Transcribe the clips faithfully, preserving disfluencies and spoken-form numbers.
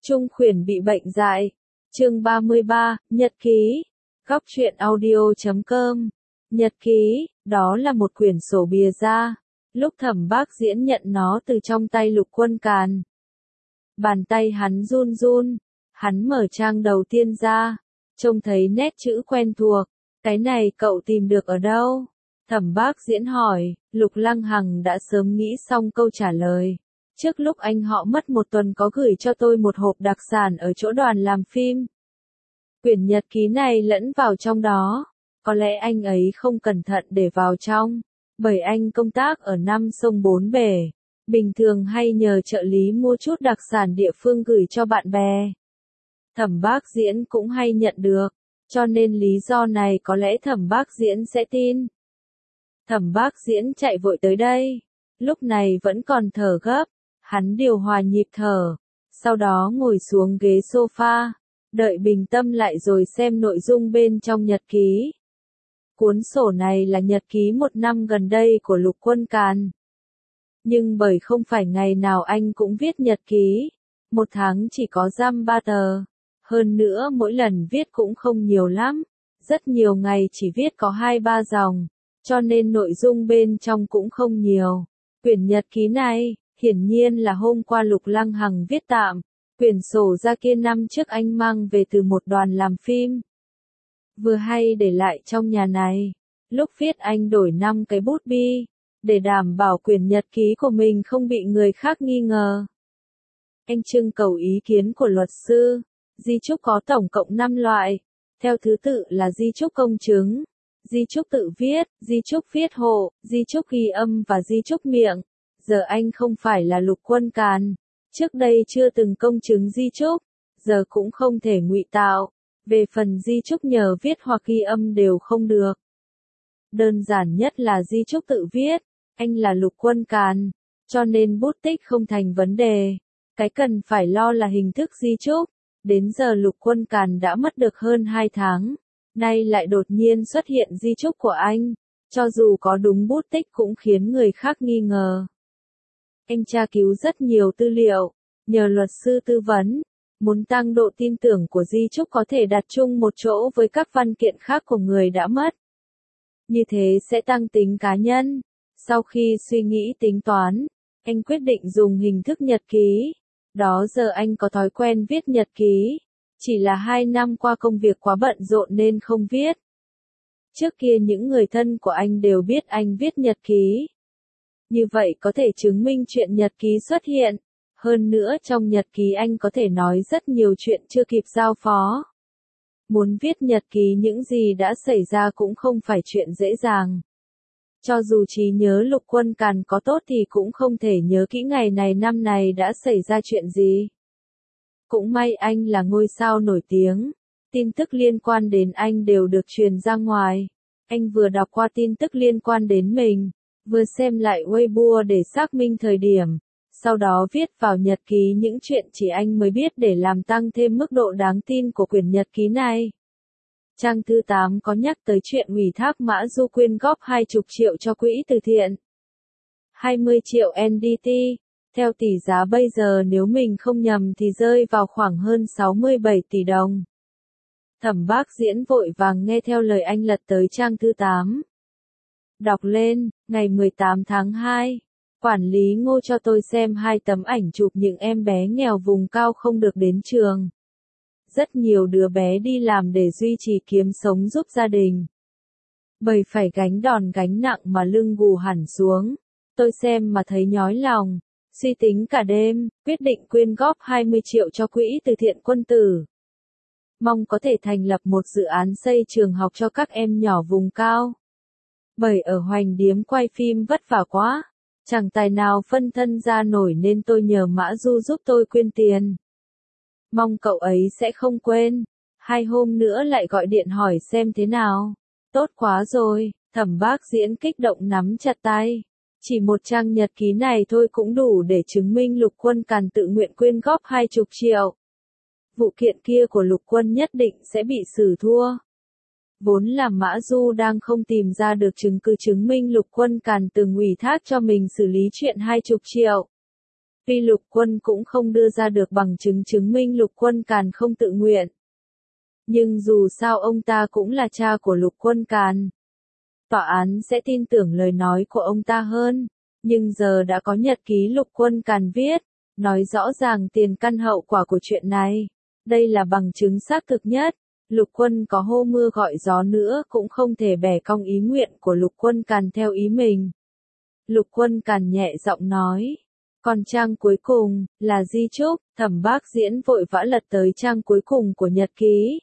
Trung Khuyển bị bệnh dại. Chương ba mươi ba, Nhật ký. Góc truyện audio chấm com. Nhật ký, đó là một quyển sổ bìa da. Lúc Thẩm Bác Diễn nhận nó từ trong tay Lục Quân Càn. Bàn tay hắn run run, hắn mở trang đầu tiên ra, trông thấy nét chữ quen thuộc. Cái này cậu tìm được ở đâu? Thẩm Bác Diễn hỏi. Lục Lăng Hằng đã sớm nghĩ xong câu trả lời. Trước lúc anh họ mất một tuần có gửi cho tôi một hộp đặc sản ở chỗ đoàn làm phim. Quyển nhật ký này lẫn vào trong đó. Có lẽ anh ấy không cẩn thận để vào trong, bởi anh công tác ở năm sông bốn bể. Bình thường hay nhờ trợ lý mua chút đặc sản địa phương gửi cho bạn bè. Thẩm Bác Diễn cũng hay nhận được, cho nên lý do này có lẽ Thẩm Bác Diễn sẽ tin. Thẩm Bác Diễn chạy vội tới đây, lúc này vẫn còn thở gấp, hắn điều hòa nhịp thở, sau đó ngồi xuống ghế sofa, đợi bình tâm lại rồi xem nội dung bên trong nhật ký. Cuốn sổ này là nhật ký một năm gần đây của Lục Quân Càn. Nhưng bởi không phải ngày nào anh cũng viết nhật ký, một tháng chỉ có dăm ba tờ, hơn nữa mỗi lần viết cũng không nhiều lắm, rất nhiều ngày chỉ viết có hai ba dòng, cho nên nội dung bên trong cũng không nhiều. Quyển nhật ký này, hiển nhiên là hôm qua Lục Lăng Hằng viết tạm, quyển sổ ra kia năm trước anh mang về từ một đoàn làm phim. Vừa hay để lại trong nhà này, lúc viết anh đổi năm cái bút bi, để đảm bảo quyển nhật ký của mình không bị người khác nghi ngờ. Anh trưng cầu ý kiến của luật sư. Di chúc có tổng cộng năm loại, theo thứ tự là di chúc công chứng, di chúc tự viết, di chúc viết hộ, di chúc ghi âm và di chúc miệng. Giờ anh không phải là Lục Quân Càn, trước đây chưa từng công chứng di chúc, giờ cũng không thể ngụy tạo. Về phần di chúc nhờ viết hoặc ghi âm đều không được. Đơn giản nhất là di chúc tự viết, anh là Lục Quân Càn, cho nên bút tích không thành vấn đề. Cái cần phải lo là hình thức di chúc. Đến giờ Lục Quân Càn đã mất được hơn hai tháng, nay lại đột nhiên xuất hiện di chúc của anh, cho dù có đúng bút tích cũng khiến người khác nghi ngờ. Anh tra cứu rất nhiều tư liệu, nhờ luật sư tư vấn, muốn tăng độ tin tưởng của di chúc có thể đặt chung một chỗ với các văn kiện khác của người đã mất. Như thế sẽ tăng tính cá nhân. Sau khi suy nghĩ tính toán, anh quyết định dùng hình thức nhật ký. Đó giờ anh có thói quen viết nhật ký, chỉ là hai năm qua công việc quá bận rộn nên không viết. Trước kia những người thân của anh đều biết anh viết nhật ký. Như vậy có thể chứng minh chuyện nhật ký xuất hiện. Hơn nữa trong nhật ký anh có thể nói rất nhiều chuyện chưa kịp giao phó. Muốn viết nhật ký những gì đã xảy ra cũng không phải chuyện dễ dàng. Cho dù trí nhớ Lục Quân Càn có tốt thì cũng không thể nhớ kỹ ngày này năm này đã xảy ra chuyện gì. Cũng may anh là ngôi sao nổi tiếng, tin tức liên quan đến anh đều được truyền ra ngoài. Anh vừa đọc qua tin tức liên quan đến mình, vừa xem lại Weibo để xác minh thời điểm, sau đó viết vào nhật ký những chuyện chỉ anh mới biết để làm tăng thêm mức độ đáng tin của quyển nhật ký này. Trang thứ tám có nhắc tới chuyện ủy thác Mã Du quyên góp hai mươi triệu cho quỹ từ thiện. hai mươi triệu en đê tê, theo tỷ giá bây giờ nếu mình không nhầm thì rơi vào khoảng hơn sáu mươi bảy tỷ đồng. Thẩm Bác Diễn vội vàng nghe theo lời anh lật tới trang thứ tám. Đọc lên, ngày mười tám tháng hai, quản lý Ngô cho tôi xem hai tấm ảnh chụp những em bé nghèo vùng cao không được đến trường. Rất nhiều đứa bé đi làm để duy trì kiếm sống giúp gia đình. Bởi phải gánh đòn gánh nặng mà lưng gù hẳn xuống. Tôi xem mà thấy nhói lòng. Suy tính cả đêm, quyết định quyên góp hai mươi triệu cho quỹ từ thiện quân tử. Mong có thể thành lập một dự án xây trường học cho các em nhỏ vùng cao. Bởi ở Hoành Điếm quay phim vất vả quá, chẳng tài nào phân thân ra nổi nên tôi nhờ Mã Du giúp tôi quyên tiền. Mong cậu ấy sẽ không quên. Hai hôm nữa lại gọi điện hỏi xem thế nào. Tốt quá rồi, Thẩm Bác Diễn kích động nắm chặt tay. Chỉ một trang nhật ký này thôi cũng đủ để chứng minh Lục Quân Càn tự nguyện quyên góp hai mươi triệu. Vụ kiện kia của Lục Quân nhất định sẽ bị xử thua. Vốn là Mã Du đang không tìm ra được chứng cứ chứng minh Lục Quân Càn từng ủy thác cho mình xử lý chuyện hai mươi triệu. Tuy Lục Quân cũng không đưa ra được bằng chứng chứng minh Lục Quân Càn không tự nguyện. Nhưng dù sao ông ta cũng là cha của Lục Quân Càn. Tòa án sẽ tin tưởng lời nói của ông ta hơn. Nhưng giờ đã có nhật ký Lục Quân Càn viết, nói rõ ràng tiền căn hậu quả của chuyện này. Đây là bằng chứng xác thực nhất. Lục Quân có hô mưa gọi gió nữa cũng không thể bẻ cong ý nguyện của Lục Quân Càn theo ý mình. Lục Quân Càn nhẹ giọng nói. Còn trang cuối cùng, là di chúc, Thẩm Bác Diễn vội vã lật tới trang cuối cùng của nhật ký.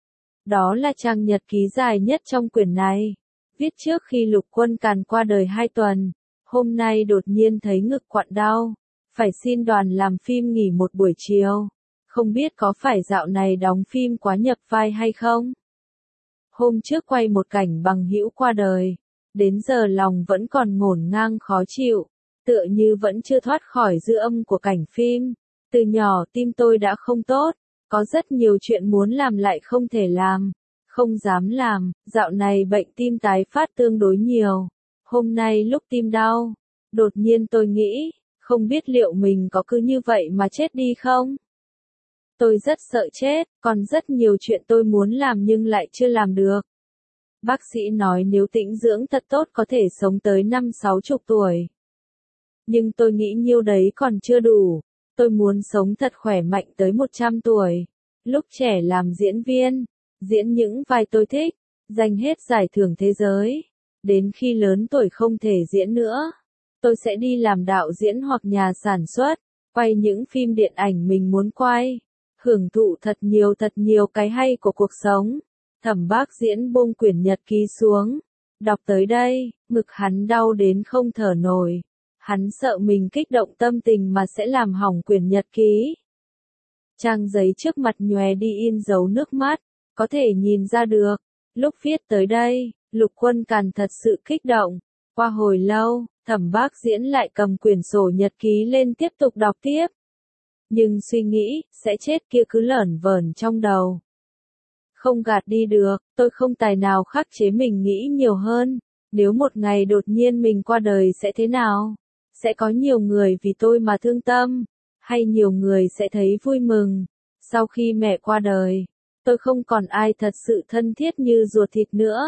Đó là trang nhật ký dài nhất trong quyển này. Viết trước khi Lục Quân Càn qua đời hai tuần. Hôm nay đột nhiên thấy ngực quặn đau. Phải xin đoàn làm phim nghỉ một buổi chiều. Không biết có phải dạo này đóng phim quá nhập vai hay không? Hôm trước quay một cảnh bằng hữu qua đời. Đến giờ lòng vẫn còn ngổn ngang khó chịu. Tựa như vẫn chưa thoát khỏi dư âm của cảnh phim. Từ nhỏ tim tôi đã không tốt. Có rất nhiều chuyện muốn làm lại không thể làm. Không dám làm. Dạo này bệnh tim tái phát tương đối nhiều. Hôm nay lúc tim đau. Đột nhiên tôi nghĩ. Không biết liệu mình có cứ như vậy mà chết đi không? Tôi rất sợ chết. Còn rất nhiều chuyện tôi muốn làm nhưng lại chưa làm được. Bác sĩ nói nếu tĩnh dưỡng thật tốt có thể sống tới năm sáu chục tuổi. Nhưng tôi nghĩ nhiêu đấy còn chưa đủ. Tôi muốn sống thật khỏe mạnh tới một trăm tuổi. Lúc trẻ làm diễn viên, diễn những vai tôi thích, giành hết giải thưởng thế giới. Đến khi lớn tuổi không thể diễn nữa, tôi sẽ đi làm đạo diễn hoặc nhà sản xuất, quay những phim điện ảnh mình muốn quay. Hưởng thụ thật nhiều thật nhiều cái hay của cuộc sống. Thẩm Bác Diễn buông quyển nhật ký xuống. Đọc tới đây, ngực hắn đau đến không thở nổi. Hắn sợ mình kích động tâm tình mà sẽ làm hỏng quyển nhật ký. Trang giấy trước mặt nhòe đi in dấu nước mắt, có thể nhìn ra được. Lúc viết tới đây, Lục Quân Càn thật sự kích động. Qua hồi lâu, Thẩm Bác Diễn lại cầm quyển sổ nhật ký lên tiếp tục đọc tiếp. Nhưng suy nghĩ, sẽ chết kia cứ lởn vởn trong đầu. Không gạt đi được, tôi không tài nào khắc chế mình nghĩ nhiều hơn. Nếu một ngày đột nhiên mình qua đời sẽ thế nào? Sẽ có nhiều người vì tôi mà thương tâm, hay nhiều người sẽ thấy vui mừng. Sau khi mẹ qua đời, tôi không còn ai thật sự thân thiết như ruột thịt nữa.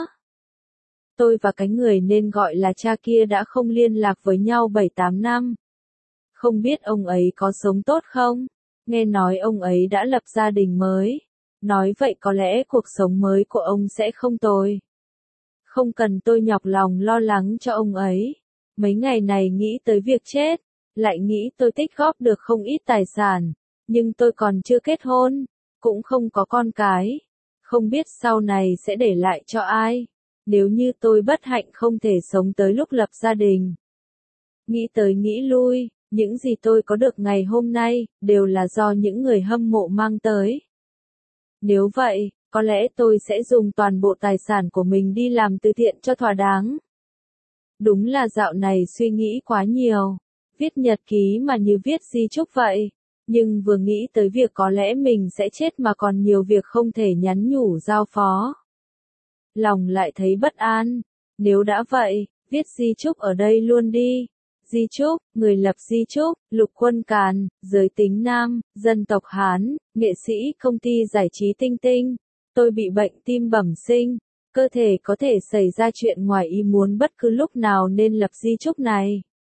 Tôi và cái người nên gọi là cha kia đã không liên lạc với nhau bảy tám năm. Không biết ông ấy có sống tốt không? Nghe nói ông ấy đã lập gia đình mới. Nói vậy có lẽ cuộc sống mới của ông sẽ không tồi. Không cần tôi nhọc lòng lo lắng cho ông ấy. Mấy ngày này nghĩ tới việc chết, lại nghĩ tôi tích góp được không ít tài sản, nhưng tôi còn chưa kết hôn, cũng không có con cái, không biết sau này sẽ để lại cho ai, nếu như tôi bất hạnh không thể sống tới lúc lập gia đình. Nghĩ tới nghĩ lui, những gì tôi có được ngày hôm nay, đều là do những người hâm mộ mang tới. Nếu vậy, có lẽ tôi sẽ dùng toàn bộ tài sản của mình đi làm từ thiện cho thỏa đáng. Đúng là dạo này suy nghĩ quá nhiều, viết nhật ký mà như viết di chúc vậy, nhưng vừa nghĩ tới việc có lẽ mình sẽ chết mà còn nhiều việc không thể nhắn nhủ giao phó. Lòng lại thấy bất an, nếu đã vậy, viết di chúc ở đây luôn đi. Di chúc, người lập di chúc, Lục Quân Càn, giới tính nam, dân tộc Hán, nghệ sĩ công ty giải trí Tinh Tinh. Tôi bị bệnh tim bẩm sinh. Cơ thể có thể xảy ra chuyện ngoài ý muốn bất cứ lúc nào nên lập di chúc này.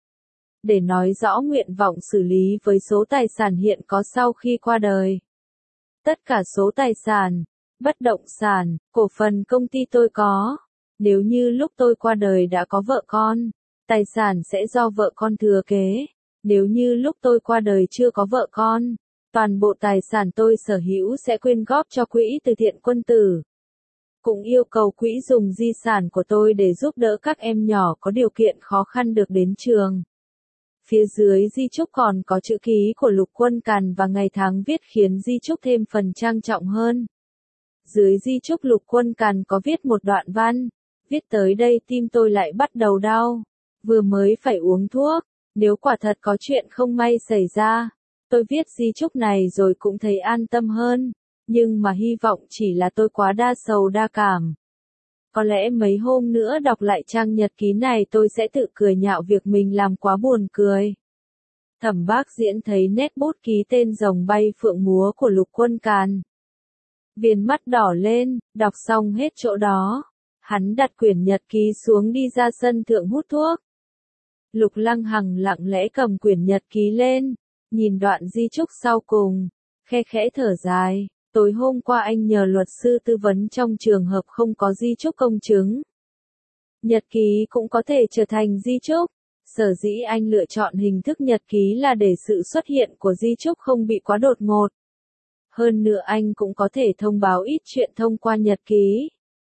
Để nói rõ nguyện vọng xử lý với số tài sản hiện có sau khi qua đời. Tất cả số tài sản, bất động sản, cổ phần công ty tôi có. Nếu như lúc tôi qua đời đã có vợ con, tài sản sẽ do vợ con thừa kế. Nếu như lúc tôi qua đời chưa có vợ con, toàn bộ tài sản tôi sở hữu sẽ quyên góp cho quỹ từ thiện quân tử. Cũng yêu cầu quỹ dùng di sản của tôi để giúp đỡ các em nhỏ có điều kiện khó khăn được đến trường. Phía dưới di chúc còn có chữ ký của Lục Quân Càn và ngày tháng viết khiến di chúc thêm phần trang trọng hơn. Dưới di chúc Lục Quân Càn có viết một đoạn văn, viết tới đây tim tôi lại bắt đầu đau, vừa mới phải uống thuốc, nếu quả thật có chuyện không may xảy ra, tôi viết di chúc này rồi cũng thấy an tâm hơn. Nhưng mà hy vọng chỉ là tôi quá đa sầu đa cảm. Có lẽ mấy hôm nữa đọc lại trang nhật ký này tôi sẽ tự cười nhạo việc mình làm quá buồn cười. Thẩm Bác Diễn thấy nét bút ký tên rồng bay phượng múa của Lục Quân Càn. Viền mắt đỏ lên, đọc xong hết chỗ đó. Hắn đặt quyển nhật ký xuống đi ra sân thượng hút thuốc. Lục Lăng Hằng lặng lẽ cầm quyển nhật ký lên, nhìn đoạn di chúc sau cùng, khe khẽ thở dài. Tối hôm qua anh nhờ luật sư tư vấn trong trường hợp không có di chúc công chứng. Nhật ký cũng có thể trở thành di chúc. Sở dĩ anh lựa chọn hình thức nhật ký là để sự xuất hiện của di chúc không bị quá đột ngột. Hơn nữa anh cũng có thể thông báo ít chuyện thông qua nhật ký.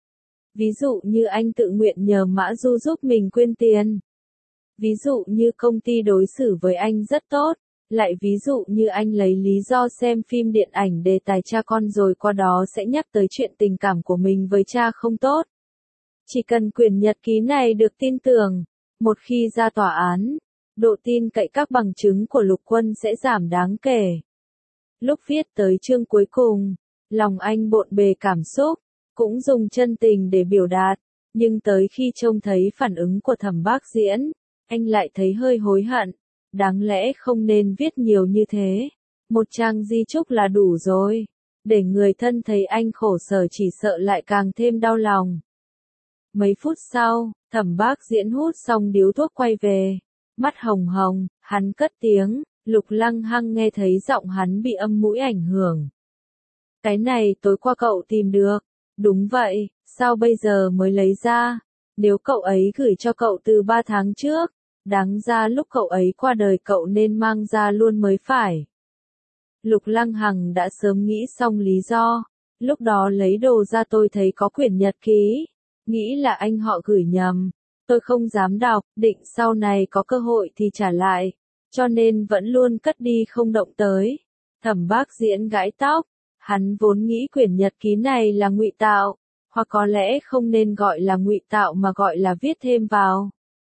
Ví dụ như anh tự nguyện nhờ Mã Du giúp mình quyên tiền. Ví dụ như công ty đối xử với anh rất tốt. Lại ví dụ như anh lấy lý do xem phim điện ảnh đề tài cha con rồi qua đó sẽ nhắc tới chuyện tình cảm của mình với cha không tốt. Chỉ cần quyển nhật ký này được tin tưởng, một khi ra tòa án, độ tin cậy các bằng chứng của Lục Quân sẽ giảm đáng kể. Lúc viết tới chương cuối cùng, lòng anh bộn bề cảm xúc, cũng dùng chân tình để biểu đạt, nhưng tới khi trông thấy phản ứng của Thẩm Bác Diễn, anh lại thấy hơi hối hận, đáng lẽ không nên viết nhiều như thế, một trang di chúc là đủ rồi, để người thân thấy anh khổ sở chỉ sợ lại càng thêm đau lòng. Mấy phút sau, Thẩm Bác Diễn hút xong điếu thuốc quay về, mắt hồng hồng, hắn cất tiếng, Lục Lăng Hăng nghe thấy giọng hắn bị âm mũi ảnh hưởng. Cái này tối qua cậu tìm được, đúng vậy, sao bây giờ mới lấy ra, nếu cậu ấy gửi cho cậu từ ba tháng trước, đáng ra lúc cậu ấy qua đời cậu nên mang ra luôn mới phải. Lục Lăng Hằng đã sớm nghĩ xong lý do, lúc đó lấy đồ ra tôi thấy có quyển nhật ký. Nghĩ là anh họ gửi nhầm, tôi không dám đọc, định sau này có cơ hội thì trả lại, cho nên vẫn luôn cất đi không động tới. Thẩm Bác Diễn gãi tóc, hắn vốn nghĩ quyển nhật ký này là ngụy tạo, hoặc có lẽ không nên gọi là ngụy tạo mà gọi là viết thêm vào.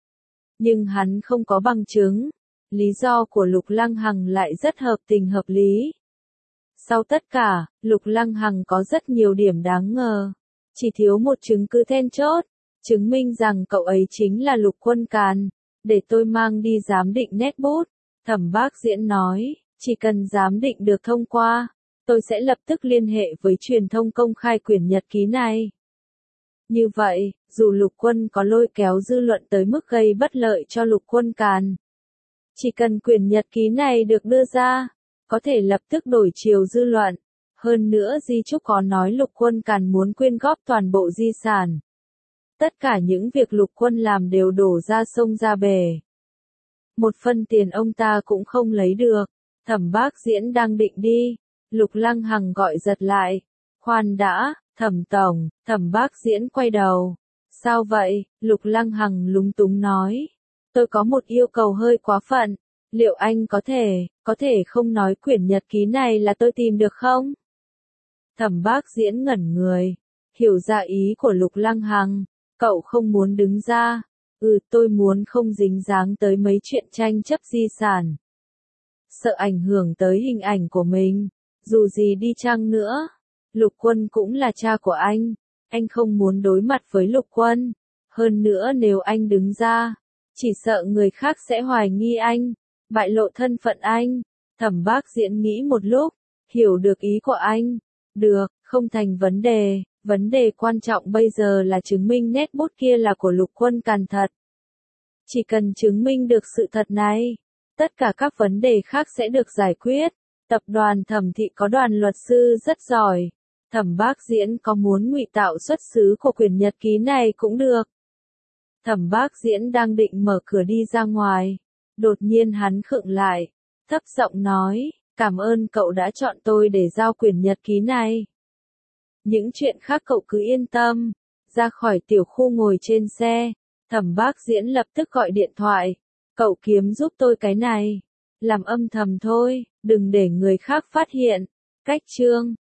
Nhưng hắn không có bằng chứng, lý do của Lục Lăng Hằng lại rất hợp tình hợp lý. Sau tất cả, Lục Lăng Hằng có rất nhiều điểm đáng ngờ. Chỉ thiếu một chứng cứ then chốt, chứng minh rằng cậu ấy chính là Lục Quân Càn, để tôi mang đi giám định nét bút. Thẩm Bác Diễn nói, chỉ cần giám định được thông qua, tôi sẽ lập tức liên hệ với truyền thông công khai quyển nhật ký này. Như vậy, dù Lục Quân có lôi kéo dư luận tới mức gây bất lợi cho Lục Quân Càn, chỉ cần quyển nhật ký này được đưa ra, có thể lập tức đổi chiều dư luận. Hơn nữa di chúc có nói Lục Quân Càn muốn quyên góp toàn bộ di sản. Tất cả những việc Lục Quân làm đều đổ ra sông ra bể. Một phân tiền ông ta cũng không lấy được. Thẩm Bác Diễn đang định đi, Lục Lăng Hằng gọi giật lại. Khoan đã, Thẩm Tổng. Thẩm Bác Diễn quay đầu. Sao vậy? Lục Lăng Hằng lúng túng nói. Tôi có một yêu cầu hơi quá phận. Liệu anh có thể, có thể không nói quyển nhật ký này là tôi tìm được không? Thẩm Bác Diễn ngẩn người, hiểu ra ý của Lục Lăng Hằng, cậu không muốn đứng ra, ừ tôi muốn không dính dáng tới mấy chuyện tranh chấp di sản. Sợ ảnh hưởng tới hình ảnh của mình, dù gì đi chăng nữa, Lục Quân cũng là cha của anh, anh không muốn đối mặt với Lục Quân, hơn nữa nếu anh đứng ra, chỉ sợ người khác sẽ hoài nghi anh, bại lộ thân phận anh. Thẩm Bác Diễn nghĩ một lúc, hiểu được ý của anh. Được, không thành vấn đề, vấn đề quan trọng bây giờ là chứng minh nét bút kia là của Lục Quân Càn thật. Chỉ cần chứng minh được sự thật này, tất cả các vấn đề khác sẽ được giải quyết. Tập đoàn Thẩm Thị có đoàn luật sư rất giỏi. Thẩm Bác Diễn có muốn ngụy tạo xuất xứ của quyển nhật ký này cũng được. Thẩm Bác Diễn đang định mở cửa đi ra ngoài. Đột nhiên hắn khựng lại, thấp giọng nói. Cảm ơn cậu đã chọn tôi để giao quyển nhật ký này. Những chuyện khác cậu cứ yên tâm. Ra khỏi tiểu khu ngồi trên xe, Thẩm Bác Diễn lập tức gọi điện thoại. Cậu kiếm giúp tôi cái này. Làm âm thầm thôi, đừng để người khác phát hiện. Cách chương